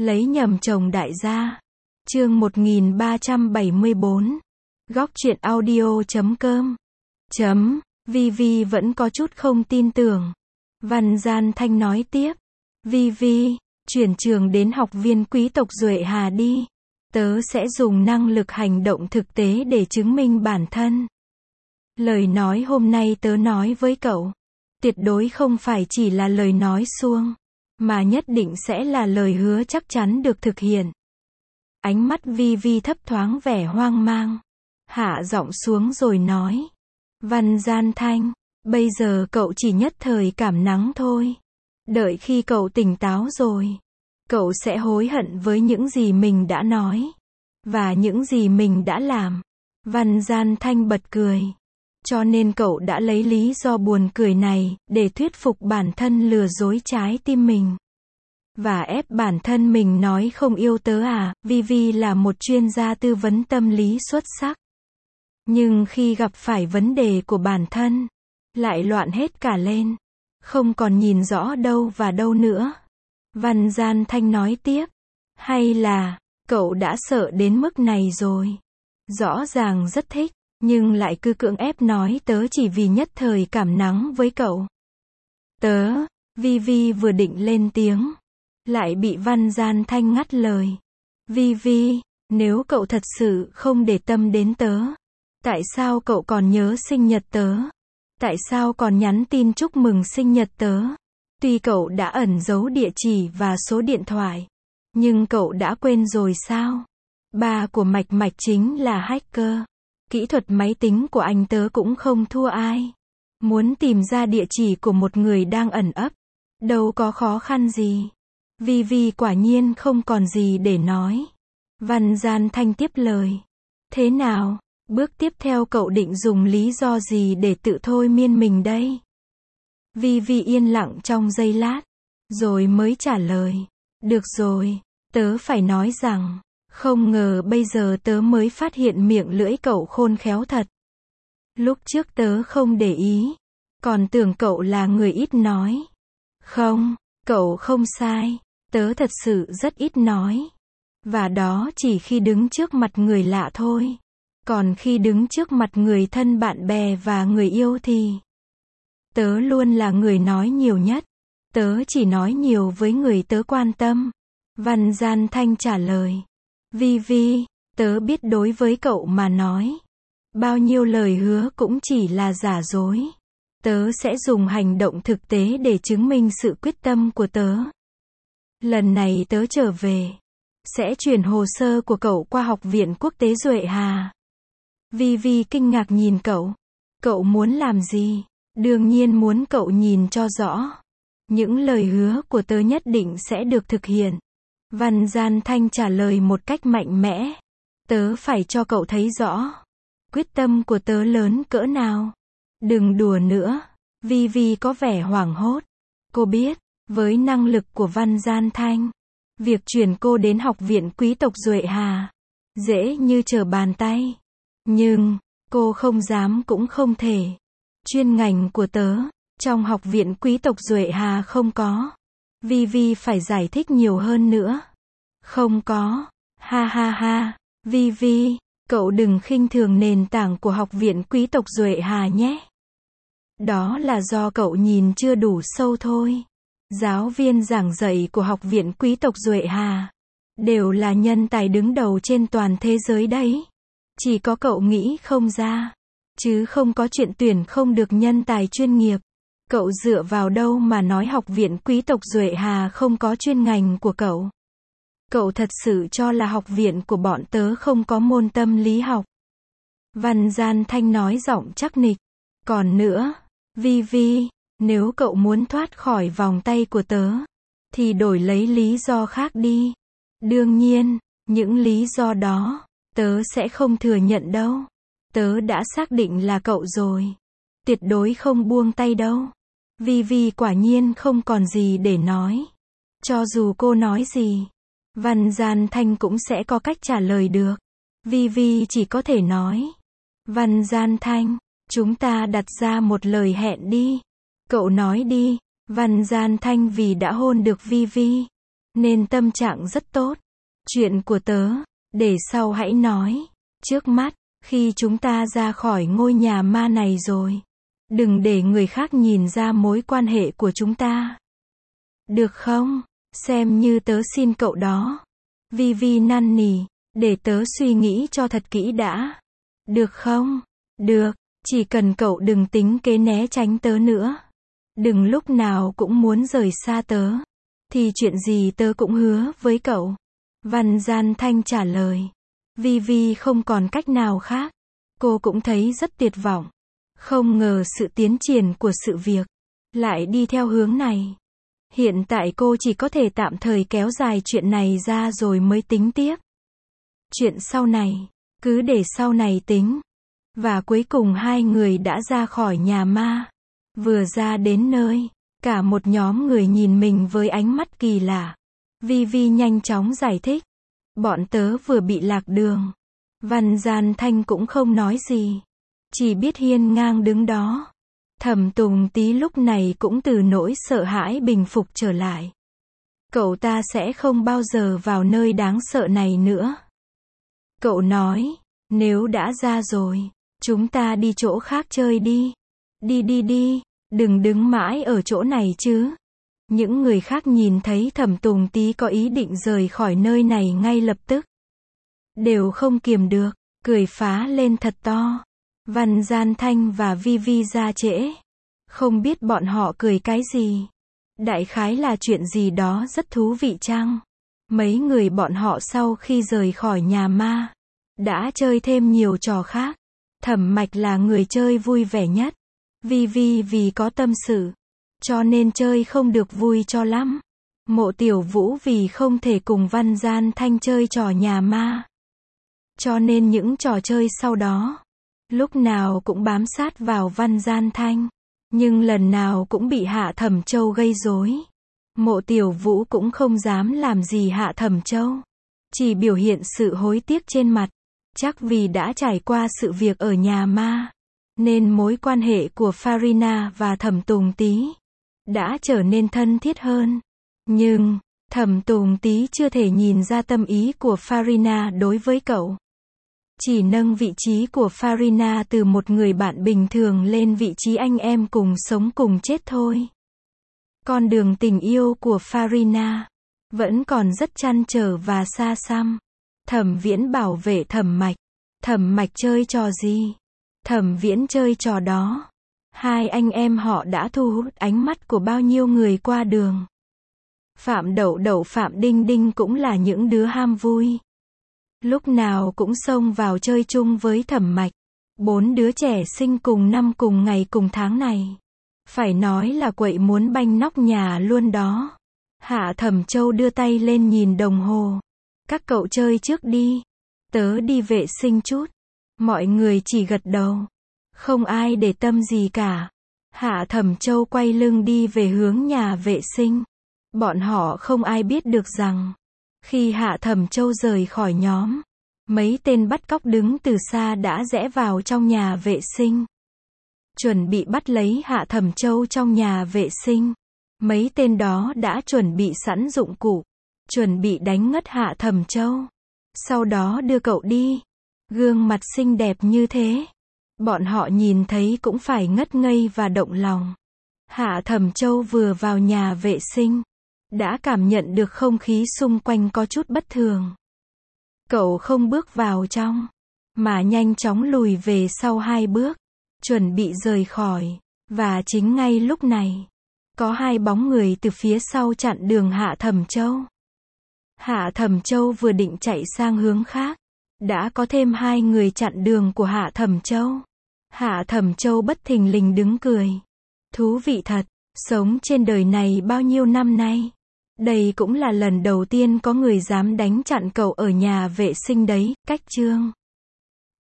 Lấy nhầm chồng đại gia. Chương 1374. Góc truyện audio.com. Vi vẫn có chút không tin tưởng. Văn Gian Thanh nói tiếp. Vi, chuyển trường đến học viên quý tộc Duệ Hà đi. Tớ sẽ dùng năng lực hành động thực tế để chứng minh bản thân. Lời nói hôm nay tớ nói với cậu, tuyệt đối không phải chỉ là lời nói suông, mà nhất định sẽ là lời hứa chắc chắn được thực hiện. Ánh mắt Vi thấp thoáng vẻ hoang mang, hạ giọng xuống rồi nói. Văn Gian Thanh, bây giờ cậu chỉ nhất thời cảm nắng thôi. Đợi khi cậu tỉnh táo rồi, cậu sẽ hối hận với những gì mình đã nói, và những gì mình đã làm. Văn Gian Thanh bật cười. Cho nên cậu đã lấy lý do buồn cười này, để thuyết phục bản thân lừa dối trái tim mình. Và ép bản thân mình nói không yêu tớ à? Vi là một chuyên gia tư vấn tâm lý xuất sắc. Nhưng khi gặp phải vấn đề của bản thân, lại loạn hết cả lên. Không còn nhìn rõ đâu và đâu nữa. Văn Gian Thanh nói tiếp. Hay là, cậu đã sợ đến mức này rồi. Rõ ràng rất thích, nhưng lại cứ cưỡng ép nói tớ chỉ vì nhất thời cảm nắng với cậu. Tớ, Vi vừa định lên tiếng, lại bị Văn Gian Thanh ngắt lời. Vi, nếu cậu thật sự không để tâm đến tớ, tại sao cậu còn nhớ sinh nhật tớ? Tại sao còn nhắn tin chúc mừng sinh nhật tớ? Tuy cậu đã ẩn giấu địa chỉ và số điện thoại, nhưng cậu đã quên rồi sao? Ba của Mạch chính là hacker. Kỹ thuật máy tính của anh tớ cũng không thua ai. Muốn tìm ra địa chỉ của một người đang ẩn ấp, đâu có khó khăn gì. Vi quả nhiên không còn gì để nói. Văn Gian Thanh tiếp lời. Thế nào, bước tiếp theo cậu định dùng lý do gì để tự thôi miên mình đây? Vi yên lặng trong giây lát, rồi mới trả lời. Được rồi, tớ phải nói rằng, không ngờ bây giờ tớ mới phát hiện miệng lưỡi cậu khôn khéo thật. Lúc trước tớ không để ý, còn tưởng cậu là người ít nói. Không, cậu không sai, tớ thật sự rất ít nói. Và đó chỉ khi đứng trước mặt người lạ thôi. Còn khi đứng trước mặt người thân bạn bè và người yêu thì tớ luôn là người nói nhiều nhất. Tớ chỉ nói nhiều với người tớ quan tâm. Văn Gian Thanh trả lời. Vi, tớ biết đối với cậu mà nói, bao nhiêu lời hứa cũng chỉ là giả dối. Tớ sẽ dùng hành động thực tế để chứng minh sự quyết tâm của tớ. Lần này tớ trở về, sẽ chuyển hồ sơ của cậu qua Học viện Quốc tế Duệ Hà. Vi kinh ngạc nhìn cậu. Cậu muốn làm gì? Đương nhiên muốn cậu nhìn cho rõ. Những lời hứa của tớ nhất định sẽ được thực hiện. Văn Gian Thanh trả lời một cách mạnh mẽ. Tớ phải cho cậu thấy rõ. Quyết tâm của tớ lớn cỡ nào. Đừng đùa nữa. Vi có vẻ hoảng hốt. Cô biết, với năng lực của Văn Gian Thanh, việc chuyển cô đến Học viện Quý tộc Duệ Hà dễ như trở bàn tay. Nhưng, cô không dám cũng không thể. Chuyên ngành của tớ, trong Học viện Quý tộc Duệ Hà không có. Vi phải giải thích nhiều hơn nữa. Không có. Ha. Vi, cậu đừng khinh thường nền tảng của Học viện Quý tộc Duệ Hà nhé. Đó là do cậu nhìn chưa đủ sâu thôi. Giáo viên giảng dạy của Học viện Quý tộc Duệ Hà đều là nhân tài đứng đầu trên toàn thế giới đấy. Chỉ có cậu nghĩ không ra, chứ không có chuyện tuyển không được nhân tài chuyên nghiệp. Cậu dựa vào đâu mà nói Học viện Quý tộc Duệ Hà không có chuyên ngành của cậu? Cậu thật sự cho là học viện của bọn tớ không có môn tâm lý học? Văn Gian Thanh nói giọng chắc nịch. Còn nữa, Vi, nếu cậu muốn thoát khỏi vòng tay của tớ, thì đổi lấy lý do khác đi. Đương nhiên, những lý do đó, tớ sẽ không thừa nhận đâu. Tớ đã xác định là cậu rồi. Tuyệt đối không buông tay đâu. Vi quả nhiên không còn gì để nói. Cho dù cô nói gì, Văn Gian Thanh cũng sẽ có cách trả lời được. Vi chỉ có thể nói. Văn Gian Thanh, chúng ta đặt ra một lời hẹn đi. Cậu nói đi. Văn Gian Thanh vì đã hôn được Vi, nên tâm trạng rất tốt. Chuyện của tớ, để sau hãy nói. Trước mắt, khi chúng ta ra khỏi ngôi nhà ma này rồi, đừng để người khác nhìn ra mối quan hệ của chúng ta. Được không? Xem như tớ xin cậu đó. Vivi năn nỉ, để tớ suy nghĩ cho thật kỹ đã. Được không? Được, chỉ cần cậu đừng tính kế né tránh tớ nữa. Đừng lúc nào cũng muốn rời xa tớ. Thì chuyện gì tớ cũng hứa với cậu. Văn Gian Thanh trả lời. Vivi không còn cách nào khác. Cô cũng thấy rất tuyệt vọng. Không ngờ sự tiến triển của sự việc lại đi theo hướng này. Hiện tại cô chỉ có thể tạm thời kéo dài chuyện này ra rồi mới tính tiếp. Chuyện sau này, cứ để sau này tính. Và cuối cùng hai người đã ra khỏi nhà ma. Vừa ra đến nơi, cả một nhóm người nhìn mình với ánh mắt kỳ lạ. Vivi nhanh chóng giải thích. Bọn tớ vừa bị lạc đường. Văn Gian Thanh cũng không nói gì. Chỉ biết hiên ngang đứng đó. Thẩm Tùng Tý lúc này cũng từ nỗi sợ hãi bình phục trở lại. Cậu ta sẽ không bao giờ vào nơi đáng sợ này nữa. Cậu nói, nếu đã ra rồi, chúng ta đi chỗ khác chơi đi. Đi, đừng đứng mãi ở chỗ này chứ. Những người khác nhìn thấy Thẩm Tùng Tý có ý định rời khỏi nơi này ngay lập tức. Đều không kiềm được, cười phá lên thật to. Văn Gian Thanh và Vivi ra trễ. Không biết bọn họ cười cái gì. Đại khái là chuyện gì đó rất thú vị chăng? Mấy người bọn họ sau khi rời khỏi nhà ma, đã chơi thêm nhiều trò khác. Thẩm Mạch là người chơi vui vẻ nhất. Vivi vì có tâm sự, cho nên chơi không được vui cho lắm. Mộ Tiểu Vũ vì không thể cùng Văn Gian Thanh chơi trò nhà ma, cho nên những trò chơi sau đó, lúc nào cũng bám sát vào Văn Gian Thanh. Nhưng lần nào cũng bị Hạ Thẩm Châu gây rối. Mộ Tiểu Vũ cũng không dám làm gì Hạ Thẩm Châu. Chỉ biểu hiện sự hối tiếc trên mặt. Chắc vì đã trải qua sự việc ở nhà ma, nên mối quan hệ của Farina và Thẩm Tùng Tý đã trở nên thân thiết hơn. Nhưng, Thẩm Tùng Tý chưa thể nhìn ra tâm ý của Farina đối với cậu. Chỉ nâng vị trí của Farina từ một người bạn bình thường lên vị trí anh em cùng sống cùng chết thôi. Con đường tình yêu của Farina vẫn còn rất trăn trở và xa xăm. Thẩm Viễn bảo vệ Thẩm Mạch. Thẩm Mạch chơi trò gì? Thẩm Viễn chơi trò đó. Hai anh em họ đã thu hút ánh mắt của bao nhiêu người qua đường. Phạm Đậu Đậu, Phạm Đinh Đinh cũng là những đứa ham vui. Lúc nào cũng xông vào chơi chung với Thẩm Mạch. 4 đứa trẻ sinh cùng năm cùng ngày cùng tháng này. Phải nói là quậy muốn banh nóc nhà luôn đó. Hạ Thẩm Châu đưa tay lên nhìn đồng hồ. Các cậu chơi trước đi. Tớ đi vệ sinh chút. Mọi người chỉ gật đầu. Không ai để tâm gì cả. Hạ Thẩm Châu quay lưng đi về hướng nhà vệ sinh. Bọn họ không ai biết được rằng, khi Hạ Thẩm Châu rời khỏi nhóm, mấy tên bắt cóc đứng từ xa đã rẽ vào trong nhà vệ sinh. Chuẩn bị bắt lấy Hạ Thẩm Châu trong nhà vệ sinh. Mấy tên đó đã chuẩn bị sẵn dụng cụ, chuẩn bị đánh ngất Hạ Thẩm Châu. Sau đó đưa cậu đi. Gương mặt xinh đẹp như thế, bọn họ nhìn thấy cũng phải ngất ngây và động lòng. Hạ Thẩm Châu vừa vào nhà vệ sinh, đã cảm nhận được không khí xung quanh có chút bất thường. Cậu không bước vào trong, mà nhanh chóng lùi về sau 2 bước, chuẩn bị rời khỏi. Và chính ngay lúc này, có 2 bóng người từ phía sau chặn đường Hạ Thẩm Châu. Hạ Thẩm Châu vừa định chạy sang hướng khác, đã có thêm 2 người chặn đường của Hạ Thẩm Châu. Hạ Thẩm Châu bất thình lình đứng cười. Thú vị thật, sống trên đời này bao nhiêu năm nay, đây cũng là lần đầu tiên có người dám đánh chặn cậu ở nhà vệ sinh đấy. Cách chương